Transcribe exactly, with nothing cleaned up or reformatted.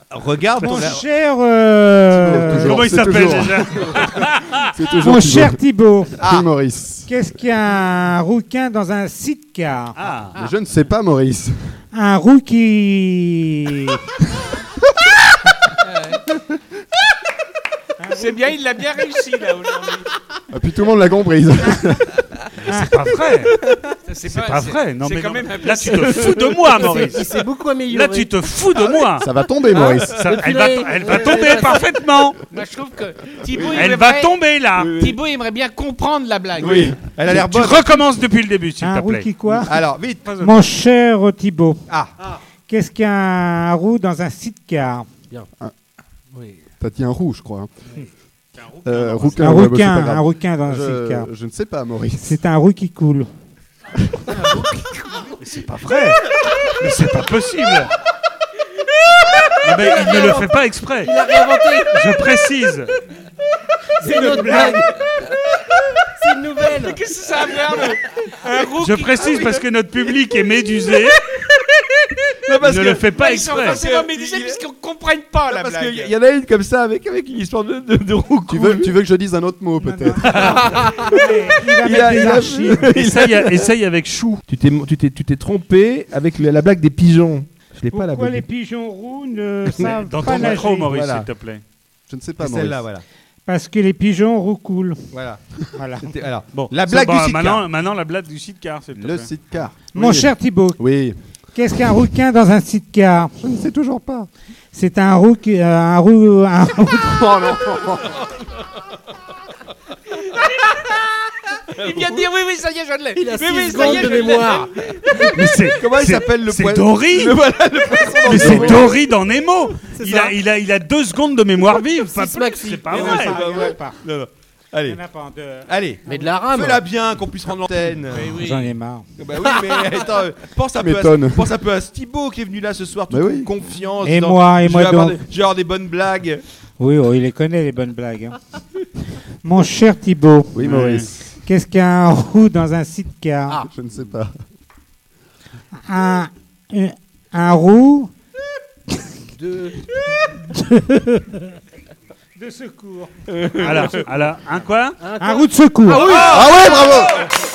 regarde Mon ton... cher... euh, Toujours, Comment il c'est s'appelle toujours. déjà? C'est toujours Mon Thibaut. cher Thibaut, Oui, Maurice. qu'est-ce qu'un rouquin dans un sidecar? Ah. Mais je ne sais pas, Maurice. Un roux qui... C'est bien, il l'a bien réussi là aujourd'hui. Et puis tout le monde l'a comprise. C'est pas vrai. C'est C'est pas vrai. Non, c'est mais quand non. même un peu- Là, tu te fous de moi, Maurice. Il s'est beaucoup amélioré. Là, tu te fous de moi. Ça va tomber, Maurice. Ça- Le elle, va, filet. elle va tomber parfaitement. Moi, je trouve que Thibaut, il Elle aimerait- va tomber là. Thibaut aimerait bien comprendre la blague. Oui, elle a l'air Tu bonne. recommences depuis le début, s'il Un te roux plaît. qui quoi? Alors, vite. Mon cher Thibaut, Ah, qu'est-ce qu'un roux dans un sidecar? Oui. T'as dit un roux, je crois. hein. Euh, rouquin, Un ouais, bah, c'est rouquin, pas grave. un rouquin dans un sidecar. je, je ne sais pas, Maurice. C'est un roux qui coule. Mais c'est pas vrai. Mais c'est pas possible. Non, mais il ne le fait pas exprès. Il a réinventé. Je précise. C'est une autre blague. C'est une nouvelle. Qu'est-ce que ça a à faire le- un roux Je qui- précise parce que notre public est médusé. non, parce Il ne que- le fait pas Ils sont exprès. forcément médusés puisqu'ils ne comprennent pas la parce blague. qu'il y en a une comme ça avec, avec une histoire de, de, de roux. Tu veux, tu veux que je dise un autre mot, peut-être? Il va Il mettre a- des il a- archives. Essaye, essaye avec Chou. Tu t'es, tu t'es, tu t'es trompé avec le- la blague des pigeons. Je l'ai pas la Pourquoi blague. les pigeons roux ne savent Dans pas ton micro, nager? Maurice, Voilà. s'il te plaît. Je ne sais pas, C'est Maurice. celle-là, voilà. Parce que les pigeons roux coulent. Voilà. Voilà. C'était- Alors, Bon, la c'est blague bon, du sidecar. Maintenant, maintenant, la blague du sidecar, s'il te Le plaît. sidecar. Mon Oui. cher Thibaut, Oui. qu'est-ce qu'un rouquin dans un sidecar? Je ne sais toujours pas. C'est un roux qui... euh, un roux... Un roux... Oh non. Il vient de dire oui, oui, ça y est, je l'ai. Il a oui, six oui, ça y secondes est, de je l'ai. mémoire. Mais c'est, Comment il c'est- s'appelle le C'est poisson Dory. Le- voilà, le poisson dans Mais le c'est dos. Dory dans Nemo. C'est Il ça. a, il, a, il a deux secondes de mémoire vive. Pas Six plus. maxi. C'est pas Il y en a vrai. pas, il y en a vrai. pas. Non, non. Il Allez, y en a pas en deux. allez. Mais de la rame. Fais-la bien, qu'on puisse rendre l'antenne. J'en ai marre. Bah oui, mais attends, euh, pense un, Tu peu à, m'étonnes. pense un peu à Thibaut qui est venu là ce soir, tout Bah oui. confiance. Et disant, moi, et je moi vais avoir donc. des- Je vais avoir des bonnes blagues. Oui, oh, il les connaît, les bonnes blagues. hein. Mon cher Thibaut, Oui, Maurice. qu'est-ce qu'un roux dans un sidecar? Ah. Je ne sais pas. Un, un, un roux De... de secours. Alors, alors, un quoi? Un roux de secours. Ah oui. Ah ouais, bravo!